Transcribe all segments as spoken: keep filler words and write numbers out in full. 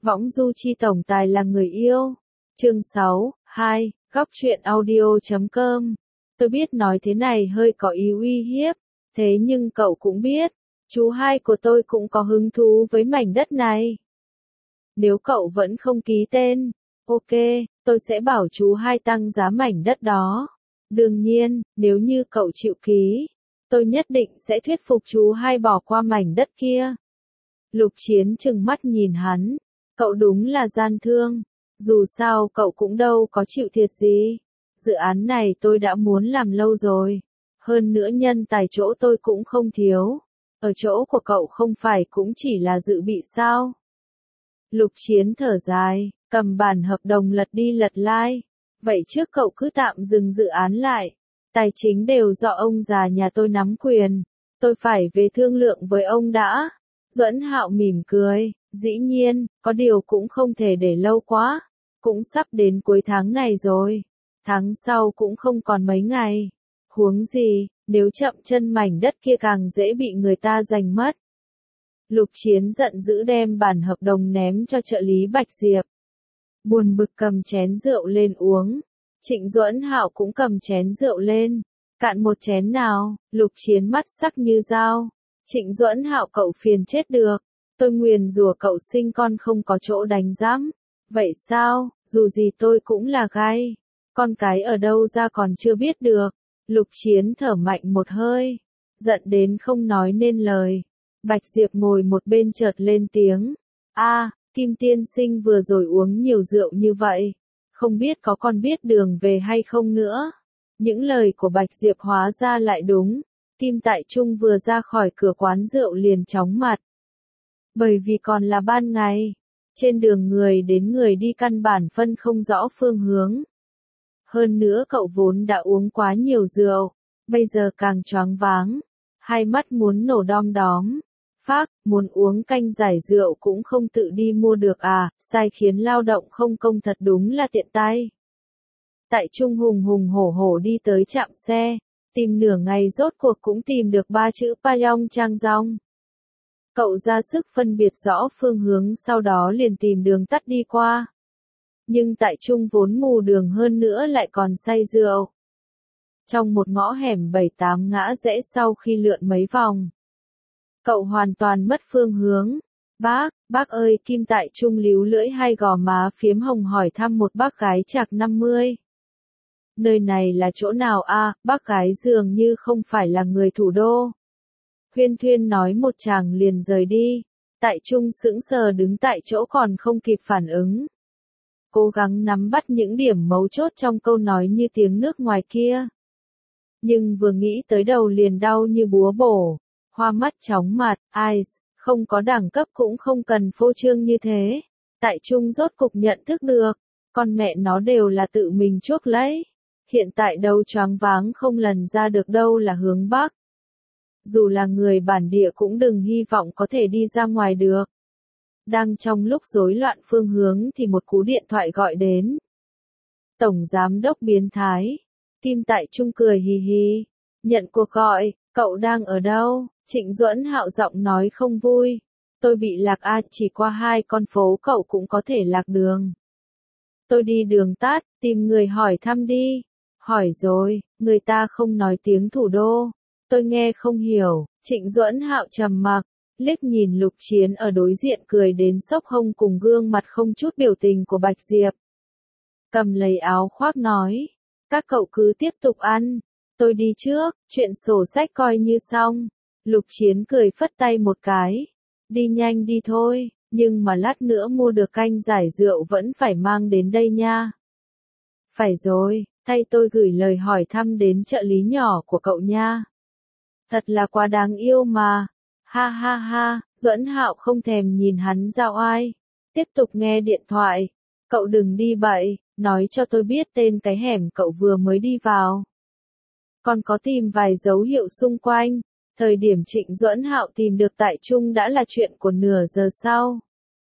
Võng du chi tổng tài là người yêu. Chương sáu, hai, góc truyện audio chấm com. Tôi biết nói thế này hơi có ý uy hiếp, thế nhưng cậu cũng biết, chú hai của tôi cũng có hứng thú với mảnh đất này. Nếu cậu vẫn không ký tên, ok, tôi sẽ bảo chú hai tăng giá mảnh đất đó. Đương nhiên, nếu như cậu chịu ký, tôi nhất định sẽ thuyết phục chú hai bỏ qua mảnh đất kia. Lục Chiến trừng mắt nhìn hắn, cậu đúng là gian thương, dù sao cậu cũng đâu có chịu thiệt gì. Dự án này tôi đã muốn làm lâu rồi, hơn nữa nhân tài chỗ tôi cũng không thiếu, ở chỗ của cậu không phải cũng chỉ là dự bị sao? Lục Chiến thở dài, cầm bản hợp đồng lật đi lật lại. Vậy trước cậu cứ tạm dừng dự án lại. Tài chính đều do ông già nhà tôi nắm quyền. Tôi phải về thương lượng với ông đã. Duẫn Hạo mỉm cười, dĩ nhiên, có điều cũng không thể để lâu quá. Cũng sắp đến cuối tháng này rồi. Tháng sau cũng không còn mấy ngày. Huống gì, nếu chậm chân mảnh đất kia càng dễ bị người ta giành mất. Lục Chiến giận dữ đem bản hợp đồng ném cho trợ lý Bạch Diệp. Buồn bực cầm chén rượu lên uống. Trịnh Duẫn Hạo cũng cầm chén rượu lên. Cạn một chén nào, Lục Chiến mắt sắc như dao. Trịnh Duẫn Hạo cậu phiền chết được. Tôi nguyền rủa cậu sinh con không có chỗ đánh giám. Vậy sao, dù gì tôi cũng là gai. Con cái ở đâu ra còn chưa biết được. Lục Chiến thở mạnh một hơi. Giận đến không nói nên lời. Bạch Diệp ngồi một bên chợt lên tiếng. A, Kim tiên sinh vừa rồi uống nhiều rượu như vậy. Không biết có còn biết đường về hay không nữa. Những lời của Bạch Diệp hóa ra lại đúng. Kim Tại Trung vừa ra khỏi cửa quán rượu liền chóng mặt. Bởi vì còn là ban ngày. Trên đường người đến người đi căn bản phân không rõ phương hướng. Hơn nữa cậu vốn đã uống quá nhiều rượu. Bây giờ càng choáng váng. Hai mắt muốn nổ đom đóm. Phác, muốn uống canh giải rượu cũng không tự đi mua được à, sai khiến lao động không công thật đúng là tiện tay. Tại Trung hùng hùng hổ hổ đi tới trạm xe, tìm nửa ngày rốt cuộc cũng tìm được ba chữ Payong Trang Rong. Cậu ra sức phân biệt rõ phương hướng sau đó liền tìm đường tắt đi qua. Nhưng Tại Trung vốn mù đường hơn nữa lại còn say rượu. Trong một ngõ hẻm bảy tám ngã rẽ sau khi lượn mấy vòng. Cậu hoàn toàn mất phương hướng. Bác, bác ơi, Kim Tại Trung líu lưỡi hai gò má phiếm hồng hỏi thăm một bác gái chạc năm mươi. Nơi này là chỗ nào a? À, bác gái dường như không phải là người thủ đô. Huyên thuyên nói một chàng liền rời đi. Tại Trung sững sờ đứng tại chỗ còn không kịp phản ứng. Cố gắng nắm bắt những điểm mấu chốt trong câu nói như tiếng nước ngoài kia. Nhưng vừa nghĩ tới đầu liền đau như búa bổ. Hoa mắt chóng mặt, eyes, không có đẳng cấp cũng không cần phô trương như thế. Tại Trung rốt cục nhận thức được, con mẹ nó đều là tự mình chuốc lấy. Hiện tại đâu choáng váng không lần ra được đâu là hướng Bắc. Dù là người bản địa cũng đừng hy vọng có thể đi ra ngoài được. Đang trong lúc rối loạn phương hướng thì một cú điện thoại gọi đến. Tổng giám đốc biến thái. Kim Tại Trung cười hì hì. Nhận cuộc gọi, cậu đang ở đâu? Trịnh Duẫn Hạo giọng nói không vui. Tôi bị lạc a, chỉ qua hai con phố cậu cũng có thể lạc đường. Tôi đi đường tắt, tìm người hỏi thăm đi. Hỏi rồi, người ta không nói tiếng thủ đô. Tôi nghe không hiểu. Trịnh Duẫn Hạo trầm mặc, liếc nhìn Lục Chiến ở đối diện cười đến sốc hông cùng gương mặt không chút biểu tình của Bạch Diệp. Cầm lấy áo khoác nói, các cậu cứ tiếp tục ăn. Tôi đi trước, chuyện sổ sách coi như xong. Lục Chiến cười phất tay một cái. Đi nhanh đi thôi, nhưng mà lát nữa mua được canh giải rượu vẫn phải mang đến đây nha. Phải rồi, thay tôi gửi lời hỏi thăm đến trợ lý nhỏ của cậu nha. Thật là quá đáng yêu mà. Ha ha ha, Duẫn Hạo không thèm nhìn hắn giao ai. Tiếp tục nghe điện thoại. Cậu đừng đi bậy, nói cho tôi biết tên cái hẻm cậu vừa mới đi vào. Còn có tìm vài dấu hiệu xung quanh. Thời điểm Trịnh Duẫn Hạo tìm được Tại Trung đã là chuyện của nửa giờ sau.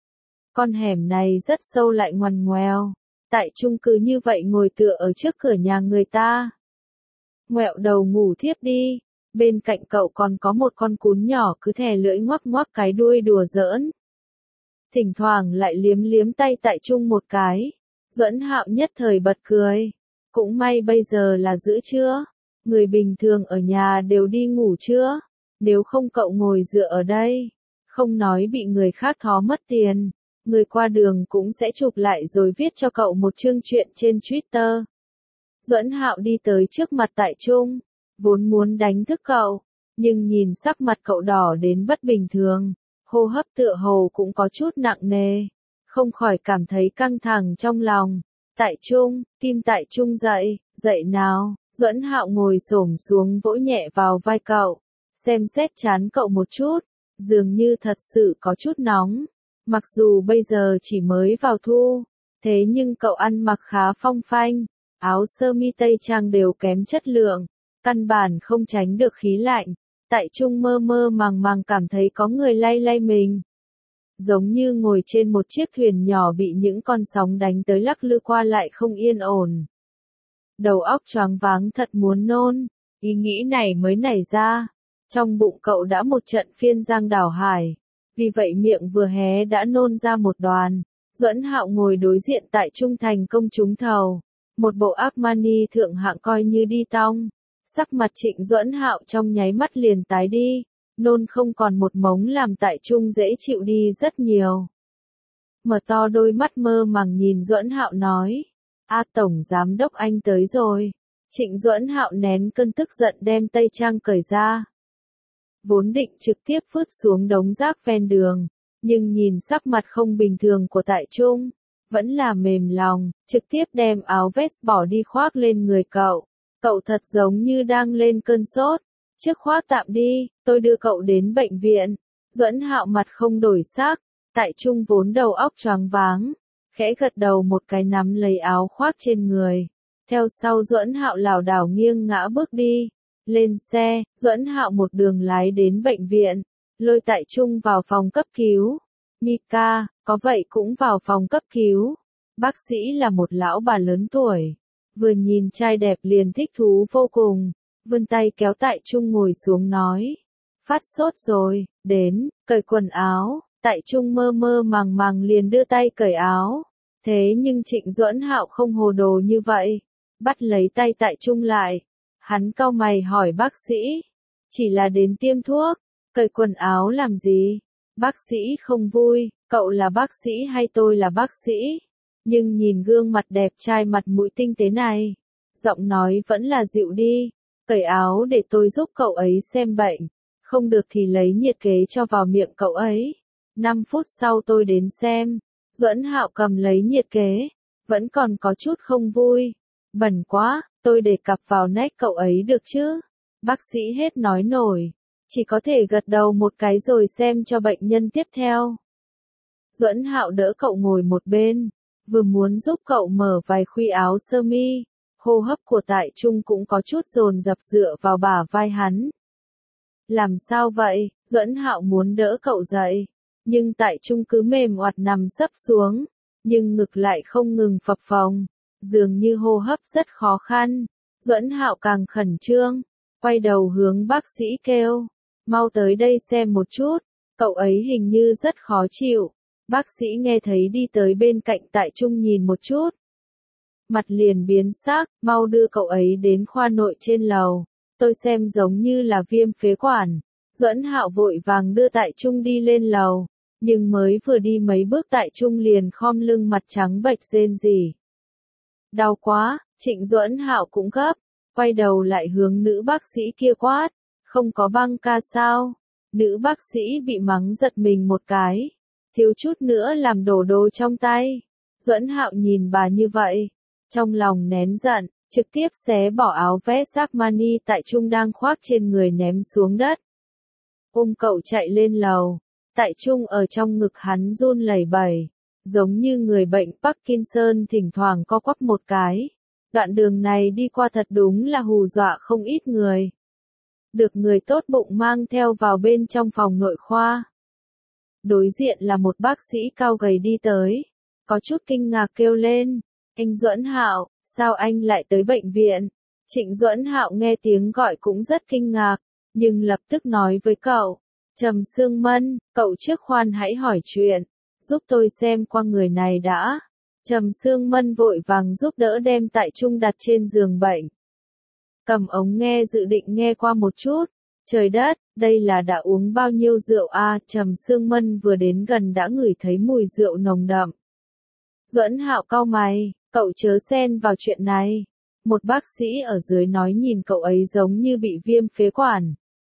Con hẻm này rất sâu lại ngoằn ngoèo. Tại Trung cứ như vậy ngồi tựa ở trước cửa nhà người ta. Ngoẹo đầu ngủ thiếp đi. Bên cạnh cậu còn có một con cún nhỏ cứ thè lưỡi ngoắc ngoắc cái đuôi đùa giỡn. thỉnh thoảng lại liếm liếm tay Tại Trung một cái. Duẫn Hạo nhất thời bật cười. Cũng may bây giờ là giữa trưa, người bình thường ở nhà đều đi ngủ trưa, nếu không cậu ngồi dựa ở đây, không nói bị người khác thó mất tiền, người qua đường cũng sẽ chụp lại rồi viết cho cậu một chương truyện trên Twitter. Duẫn Hạo đi tới trước mặt Tại Trung, vốn muốn đánh thức cậu, nhưng nhìn sắc mặt cậu đỏ đến bất bình thường, hô hấp tựa hồ cũng có chút nặng nề, không khỏi cảm thấy căng thẳng trong lòng. Tại Trung, Kim Tại Trung dậy, dậy nào. Duẫn Hạo ngồi xổm xuống vỗ nhẹ vào vai cậu, xem xét trán cậu một chút, dường như thật sự có chút nóng. Mặc dù bây giờ chỉ mới vào thu, thế nhưng cậu ăn mặc khá phong phanh, áo sơ mi tây trang đều kém chất lượng, căn bản không tránh được khí lạnh. Tại Trung mơ mơ màng màng cảm thấy có người lay lay mình, giống như ngồi trên một chiếc thuyền nhỏ bị những con sóng đánh tới lắc lư qua lại không yên ổn. Đầu óc choáng váng thật muốn nôn, ý nghĩ này mới nảy ra, trong bụng cậu đã một trận phiên giang đảo hải, vì vậy miệng vừa hé đã nôn ra một đoàn. Duẫn Hạo ngồi đối diện Tại Trung thành công trúng thầu, một bộ Armani thượng hạng coi như đi tong, sắc mặt Trịnh Duẫn Hạo trong nháy mắt liền tái đi, nôn không còn một mống làm Tại Trung dễ chịu đi rất nhiều. Mở to đôi mắt mơ màng nhìn Duẫn Hạo nói, A Tổng Giám Đốc anh tới rồi. Trịnh Duẫn Hạo nén cơn tức giận đem tây trang cởi ra. Vốn định trực tiếp vứt xuống đống rác ven đường, nhưng nhìn sắc mặt không bình thường của Tại Trung, vẫn là mềm lòng, trực tiếp đem áo vest bỏ đi khoác lên người cậu. Cậu thật giống như đang lên cơn sốt. Trước khoác tạm đi, tôi đưa cậu đến bệnh viện. Duẫn Hạo mặt không đổi sắc, Tại Trung vốn đầu óc choáng váng, khẽ gật đầu một cái nắm lấy áo khoác trên người. Theo sau Duẫn Hạo lảo đảo nghiêng ngã bước đi. Lên xe, Duẫn Hạo một đường lái đến bệnh viện, lôi Tại Trung vào phòng cấp cứu. Mika, có vậy cũng vào phòng cấp cứu. Bác sĩ là một lão bà lớn tuổi, vừa nhìn trai đẹp liền thích thú vô cùng, vươn tay kéo Tại Trung ngồi xuống nói. Phát sốt rồi, đến, cởi quần áo. Tại Trung mơ mơ màng màng liền đưa tay cởi áo. Thế nhưng Trịnh Duẫn Hạo không hồ đồ như vậy, bắt lấy tay Tại Trung lại. Hắn cau mày hỏi bác sĩ, chỉ là đến tiêm thuốc, cởi quần áo làm gì? Bác sĩ không vui, cậu là bác sĩ hay tôi là bác sĩ? Nhưng nhìn gương mặt đẹp trai mặt mũi tinh tế này, giọng nói vẫn là dịu đi, cởi áo để tôi giúp cậu ấy xem bệnh, không được thì lấy nhiệt kế cho vào miệng cậu ấy. Năm phút sau tôi đến xem, Duẫn Hạo cầm lấy nhiệt kế, vẫn còn có chút không vui. Bẩn quá, tôi đề cặp vào nách cậu ấy được chứ? Bác sĩ hết nói nổi, chỉ có thể gật đầu một cái rồi xem cho bệnh nhân tiếp theo. Duẫn Hạo đỡ cậu ngồi một bên, vừa muốn giúp cậu mở vài khuy áo sơ mi, hô hấp của Tại Trung cũng có chút dồn dập dựa vào bả vai hắn. Làm sao vậy? Duẫn Hạo muốn đỡ cậu dậy, nhưng Tại Trung cứ mềm oặt nằm sấp xuống, nhưng ngực lại không ngừng phập phồng, dường như hô hấp rất khó khăn. Duẫn Hạo càng khẩn trương, quay đầu hướng bác sĩ kêu, mau tới đây xem một chút, cậu ấy hình như rất khó chịu. Bác sĩ nghe thấy đi tới bên cạnh Tại Trung nhìn một chút, mặt liền biến sắc, mau đưa cậu ấy đến khoa nội trên lầu, tôi xem giống như là viêm phế quản. Duẫn Hạo vội vàng đưa Tại Trung đi lên lầu, nhưng mới vừa đi mấy bước Tại Trung liền khom lưng mặt trắng bệch rên rỉ. Đau quá, Trịnh Duẫn Hạo cũng gấp, quay đầu lại hướng nữ bác sĩ kia quát, không có băng ca sao? Nữ bác sĩ bị mắng giật mình một cái, thiếu chút nữa làm đổ đồ trong tay. Duẫn Hạo nhìn bà như vậy, trong lòng nén giận, trực tiếp xé bỏ áo vest Armani Tại Trung đang khoác trên người ném xuống đất. Ôm cậu chạy lên lầu, Tại Trung ở trong ngực hắn run lẩy bẩy, giống như người bệnh Parkinson thỉnh thoảng co quắp một cái. Đoạn đường này đi qua thật đúng là hù dọa không ít người. Được người tốt bụng mang theo vào bên trong phòng nội khoa. Đối diện là một bác sĩ cao gầy đi tới, có chút kinh ngạc kêu lên, anh Duẫn Hạo, sao anh lại tới bệnh viện? Trịnh Duẫn Hạo nghe tiếng gọi cũng rất kinh ngạc, nhưng lập tức nói với cậu, Trầm Sương Mân, cậu trước khoan hãy hỏi chuyện. giúp tôi xem qua người này đã. Trầm Sương Mân vội vàng giúp đỡ đem Tại Trung đặt trên giường bệnh. Cầm ống nghe dự định nghe qua một chút. Trời đất, đây là đã uống bao nhiêu rượu à, Trầm Sương Mân vừa đến gần đã ngửi thấy mùi rượu nồng đậm. Duẫn Hạo cau mày, cậu chớ xen vào chuyện này. Một bác sĩ ở dưới nói nhìn cậu ấy giống như bị viêm phế quản.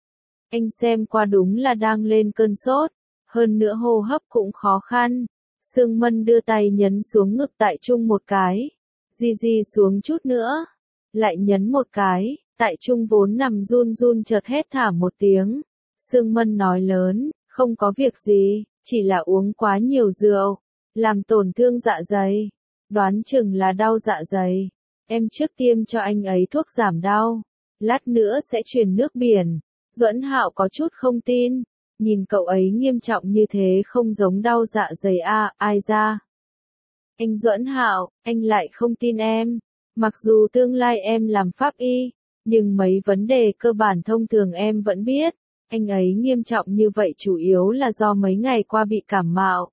Anh xem qua đúng là đang lên cơn sốt, hơn nữa hô hấp cũng khó khăn. Sương Mân đưa tay nhấn xuống ngực Tại Trung một cái. Di di xuống chút nữa. Lại nhấn một cái, Tại Trung vốn nằm run run chợt hét thảm một tiếng. Sương Mân nói lớn, không có việc gì, chỉ là uống quá nhiều rượu, làm tổn thương dạ dày. Đoán chừng là đau dạ dày. Em trước tiêm cho anh ấy thuốc giảm đau, lát nữa sẽ truyền nước biển. Duẫn Hạo có chút không tin, nhìn cậu ấy nghiêm trọng như thế không giống đau dạ dày à, ai ra. Anh Duẫn Hạo, anh lại không tin em. Mặc dù tương lai em làm pháp y, nhưng mấy vấn đề cơ bản thông thường em vẫn biết. Anh ấy nghiêm trọng như vậy chủ yếu là do mấy ngày qua bị cảm mạo.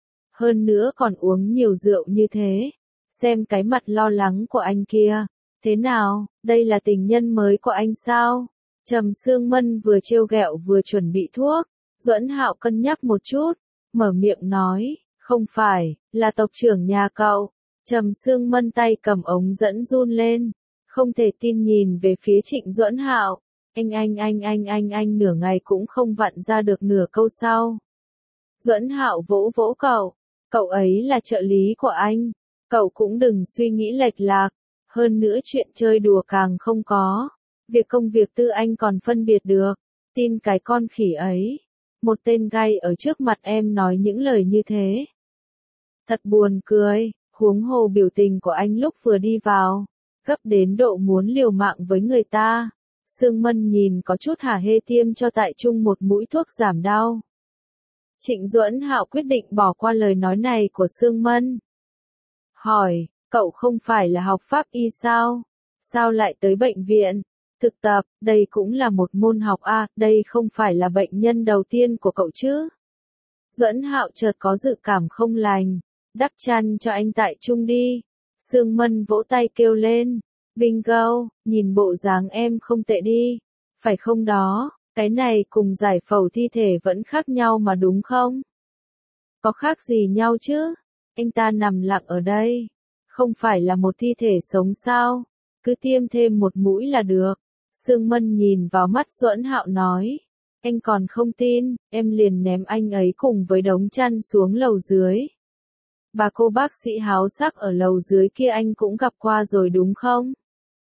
Hơn nữa còn uống nhiều rượu như thế. Xem cái mặt lo lắng của anh kia. Thế nào, đây là tình nhân mới của anh sao? Trầm Sương Mân vừa trêu ghẹo vừa chuẩn bị thuốc. Duẫn Hạo cân nhắc một chút, mở miệng nói, không phải, là tộc trưởng nhà cậu. Trầm Sương Mân tay cầm ống dẫn run lên, không thể tin nhìn về phía Trịnh Duẫn Hạo. Anh anh anh anh anh anh nửa ngày cũng không vặn ra được nửa câu sau. Duẫn Hạo vỗ vỗ cậu, cậu ấy là trợ lý của anh, cậu cũng đừng suy nghĩ lệch lạc, hơn nữa chuyện chơi đùa càng không có. Việc công việc tư anh còn phân biệt được, tin cái con khỉ ấy. Một tên gay ở trước mặt em nói những lời như thế. Thật buồn cười, huống hồ biểu tình của anh lúc vừa đi vào, gấp đến độ muốn liều mạng với người ta. Sương Mân nhìn có chút hả hê tiêm cho Tại Trung một mũi thuốc giảm đau. Trịnh Duẫn Hạo quyết định bỏ qua lời nói này của Sương Mân. Hỏi, cậu không phải là học pháp y sao? Sao lại tới bệnh viện? Thực tập, đây cũng là một môn học a, đây không phải là bệnh nhân đầu tiên của cậu chứ? Duẫn Hạo chợt có dự cảm không lành, đắp chăn cho anh Tại Trung đi. Sương Mân vỗ tay kêu lên, bingo, nhìn bộ dáng em không tệ đi, phải không đó, cái này cùng giải phẫu thi thể vẫn khác nhau mà đúng không? Có khác gì nhau chứ? Anh ta nằm lặng ở đây, không phải là một thi thể sống sao? Cứ tiêm thêm một mũi là được. Sương Mân nhìn vào mắt Duẫn Hạo nói, anh còn không tin, em liền ném anh ấy cùng với đống chăn xuống lầu dưới. Bà cô bác sĩ háo sắc ở lầu dưới kia anh cũng gặp qua rồi đúng không?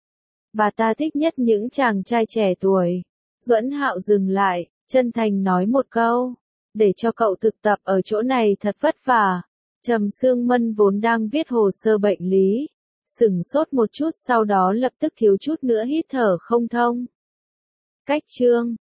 Bà ta thích nhất những chàng trai trẻ tuổi. Duẫn Hạo dừng lại, chân thành nói một câu, để cho cậu thực tập ở chỗ này thật vất vả. Trầm Sương Mân vốn đang viết hồ sơ bệnh lý, sửng sốt một chút sau đó lập tức thiếu chút nữa hít thở không thông. Cách chương